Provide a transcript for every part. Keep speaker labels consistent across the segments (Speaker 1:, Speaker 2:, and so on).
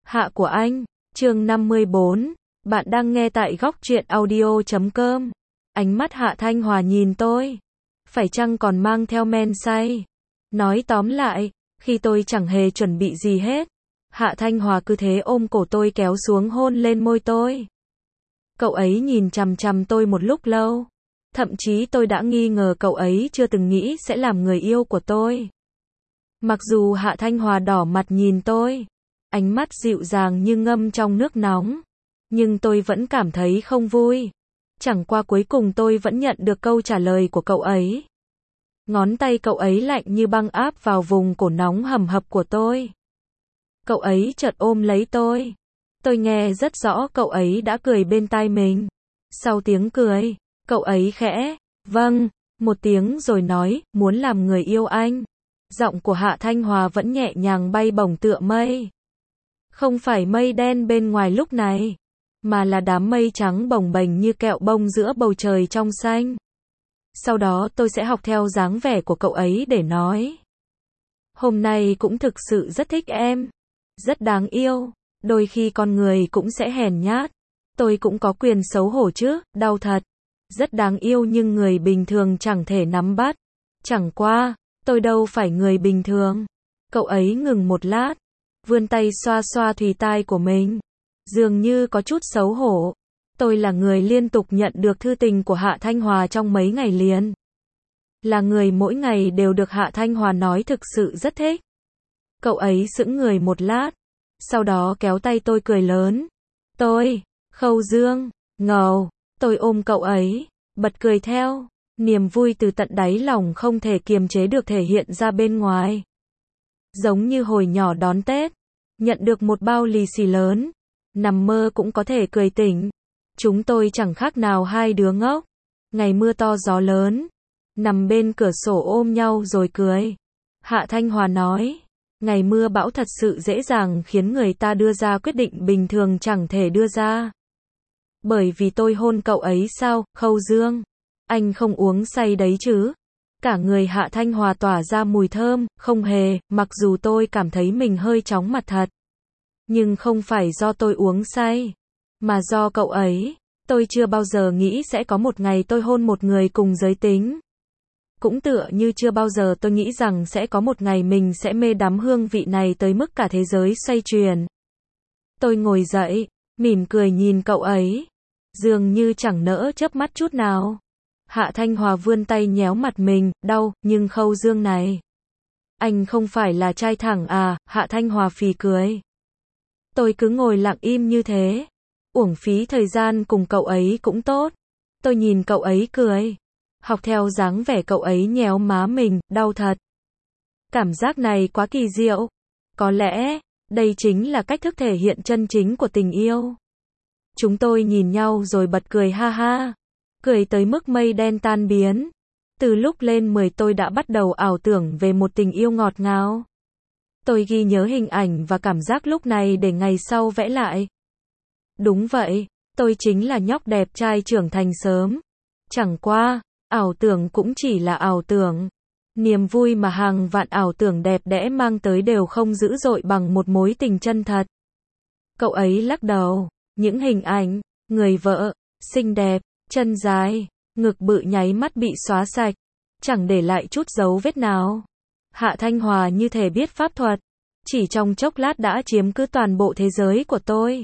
Speaker 1: Hạ của anh, chương 54, bạn đang nghe tại góc truyện audio.com. Ánh mắt Hạ Thanh Hòa nhìn tôi, phải chăng còn mang theo men say. Nói tóm lại, khi tôi chẳng hề chuẩn bị gì hết, Hạ Thanh Hòa cứ thế ôm cổ tôi kéo xuống hôn lên môi tôi. Cậu ấy nhìn chằm chằm tôi một lúc lâu, thậm chí tôi đã nghi ngờ cậu ấy chưa từng nghĩ sẽ làm người yêu của tôi. Mặc dù Hạ Thanh Hòa đỏ mặt nhìn tôi, ánh mắt dịu dàng như ngâm trong nước nóng, nhưng tôi vẫn cảm thấy không vui. Chẳng qua cuối cùng tôi vẫn nhận được câu trả lời của cậu ấy. Ngón tay cậu ấy lạnh như băng áp vào vùng cổ nóng hầm hập của tôi. Cậu ấy chợt ôm lấy tôi. Tôi nghe rất rõ cậu ấy đã cười bên tai mình. Sau tiếng cười, cậu ấy khẽ, vâng, một tiếng rồi nói, muốn làm người yêu anh. Giọng của Hạ Thanh Hòa vẫn nhẹ nhàng bay bổng tựa mây. Không phải mây đen bên ngoài lúc này, mà là đám mây trắng bồng bềnh như kẹo bông giữa bầu trời trong xanh. Sau đó tôi sẽ học theo dáng vẻ của cậu ấy để nói. Hôm nay cũng thực sự rất thích em. Rất đáng yêu. Đôi khi con người cũng sẽ hèn nhát. Tôi cũng có quyền xấu hổ chứ, đau thật. Rất đáng yêu nhưng người bình thường chẳng thể nắm bắt. Chẳng qua, tôi đâu phải người bình thường. Cậu ấy ngừng một lát, vươn tay xoa xoa thùy tai của mình. Dường như có chút xấu hổ. Tôi là người liên tục nhận được thư tình của Hạ Thanh Hòa trong mấy ngày liền. Là người mỗi ngày đều được Hạ Thanh Hòa nói thực sự rất thích. Cậu ấy sững người một lát, sau đó kéo tay tôi cười lớn. Tôi, Khâu Dương, ngầu, tôi ôm cậu ấy, bật cười theo. Niềm vui từ tận đáy lòng không thể kiềm chế được thể hiện ra bên ngoài. Giống như hồi nhỏ đón Tết, nhận được một bao lì xì lớn, nằm mơ cũng có thể cười tỉnh. Chúng tôi chẳng khác nào hai đứa ngốc. Ngày mưa to gió lớn, nằm bên cửa sổ ôm nhau rồi cười. Hạ Thanh Hòa nói, ngày mưa bão thật sự dễ dàng khiến người ta đưa ra quyết định bình thường chẳng thể đưa ra. Bởi vì tôi hôn cậu ấy sao, Khâu Dương? Anh không uống say đấy chứ? Cả người Hạ Thanh Hòa tỏa ra mùi thơm, không hề, mặc dù tôi cảm thấy mình hơi chóng mặt thật. Nhưng không phải do tôi uống say, mà do cậu ấy. Tôi chưa bao giờ nghĩ sẽ có một ngày tôi hôn một người cùng giới tính. Cũng tựa như chưa bao giờ tôi nghĩ rằng sẽ có một ngày mình sẽ mê đắm hương vị này tới mức cả thế giới xoay chuyển. Tôi ngồi dậy, mỉm cười nhìn cậu ấy, dường như chẳng nỡ chớp mắt chút nào. Hạ Thanh Hòa vươn tay nhéo mặt mình, đau, nhưng Khâu Dương này, anh không phải là trai thẳng à? Hạ Thanh Hòa phì cười. Tôi cứ ngồi lặng im như thế, uổng phí thời gian cùng cậu ấy cũng tốt. Tôi nhìn cậu ấy cười, học theo dáng vẻ cậu ấy nhéo má mình, đau thật. Cảm giác này quá kỳ diệu. Có lẽ, đây chính là cách thức thể hiện chân chính của tình yêu. Chúng tôi nhìn nhau rồi bật cười ha ha. Cười tới mức mây đen tan biến. Từ lúc lên 10 tôi đã bắt đầu ảo tưởng về một tình yêu ngọt ngào. Tôi ghi nhớ hình ảnh và cảm giác lúc này để ngày sau vẽ lại. Đúng vậy, tôi chính là nhóc đẹp trai trưởng thành sớm. Chẳng qua, ảo tưởng cũng chỉ là ảo tưởng. Niềm vui mà hàng vạn ảo tưởng đẹp đẽ mang tới đều không dữ dội bằng một mối tình chân thật. Cậu ấy lắc đầu, những hình ảnh, người vợ, xinh đẹp, chân dài, ngực bự nháy mắt bị xóa sạch, chẳng để lại chút dấu vết nào. Hạ Thanh Hòa như thể biết pháp thuật, chỉ trong chốc lát đã chiếm cứ toàn bộ thế giới của tôi.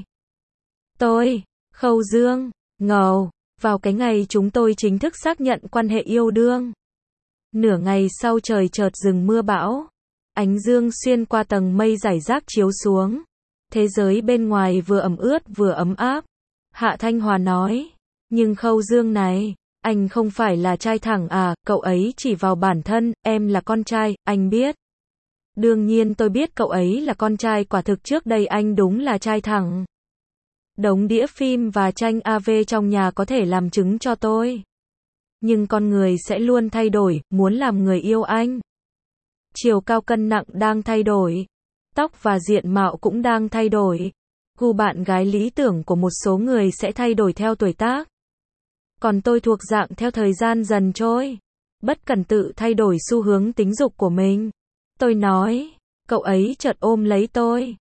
Speaker 1: Tôi, Khâu Dương, ngầu, vào cái ngày chúng tôi chính thức xác nhận quan hệ yêu đương. Nửa ngày sau trời chợt dừng mưa bão, ánh dương xuyên qua tầng mây rải rác chiếu xuống. Thế giới bên ngoài vừa ẩm ướt vừa ấm áp. Hạ Thanh Hòa nói, nhưng Khâu Dương này, anh không phải là trai thẳng à? Cậu ấy chỉ vào bản thân, em là con trai, anh biết. Đương nhiên tôi biết cậu ấy là con trai, quả thực trước đây anh đúng là trai thẳng. Đống đĩa phim và tranh AV trong nhà có thể làm chứng cho tôi. Nhưng con người sẽ luôn thay đổi, muốn làm người yêu anh. Chiều cao cân nặng đang thay đổi. Tóc và diện mạo cũng đang thay đổi. Gu bạn gái lý tưởng của một số người sẽ thay đổi theo tuổi tác. Còn tôi thuộc dạng theo thời gian dần trôi. Bất cần tự thay đổi xu hướng tính dục của mình. Tôi nói, cậu ấy chợt ôm lấy tôi.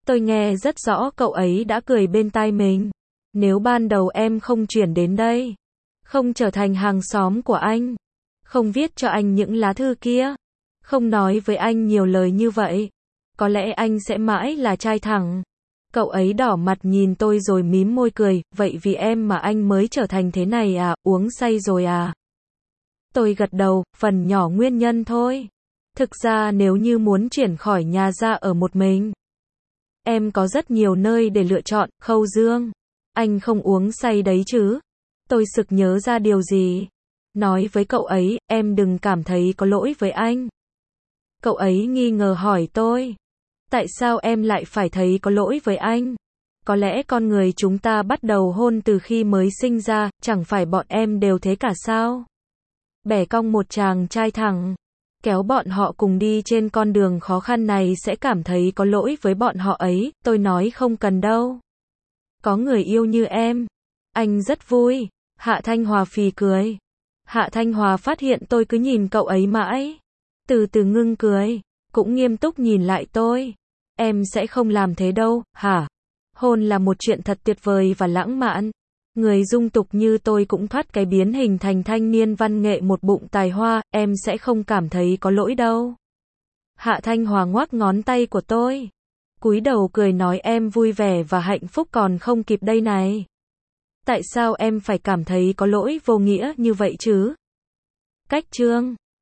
Speaker 1: Tôi nghe rất rõ cậu ấy đã cười bên tai mình. Nếu ban đầu em không chuyển đến đây, không trở thành hàng xóm của anh, không viết cho anh những lá thư kia, không nói với anh nhiều lời như vậy, có lẽ anh sẽ mãi là trai thẳng. Cậu ấy đỏ mặt nhìn tôi rồi mím môi cười, vậy vì em mà anh mới trở thành thế này à, uống say rồi à? Tôi gật đầu, phần nhỏ nguyên nhân thôi. Thực ra nếu như muốn chuyển khỏi nhà ra ở một mình, em có rất nhiều nơi để lựa chọn. Khâu Dương, anh không uống say đấy chứ? Tôi sực nhớ ra điều gì. Nói với cậu ấy, em đừng cảm thấy có lỗi với anh. Cậu ấy nghi ngờ hỏi tôi. Tại sao em lại phải thấy có lỗi với anh? Có lẽ con người chúng ta bắt đầu hôn từ khi mới sinh ra, chẳng phải bọn em đều thế cả sao? Bẻ cong một chàng trai thẳng, kéo bọn họ cùng đi trên con đường khó khăn này sẽ cảm thấy có lỗi với bọn họ ấy. Tôi nói không cần đâu. Có người yêu như em, anh rất vui. Hạ Thanh Hòa phì cười. Hạ Thanh Hòa phát hiện tôi cứ nhìn cậu ấy mãi, từ từ ngưng cười, cũng nghiêm túc nhìn lại tôi. Em sẽ không làm thế đâu, hả? Hôn là một chuyện thật tuyệt vời và lãng mạn. Người dung tục như tôi cũng thoát cái biến hình thành thanh niên văn nghệ một bụng tài hoa, em sẽ không cảm thấy có lỗi đâu. Hạ Thanh Hòa ngoắc ngón tay của tôi, cúi đầu cười nói em vui vẻ và hạnh phúc còn không kịp đây này. Tại sao em phải cảm thấy có lỗi vô nghĩa như vậy chứ? Cách chương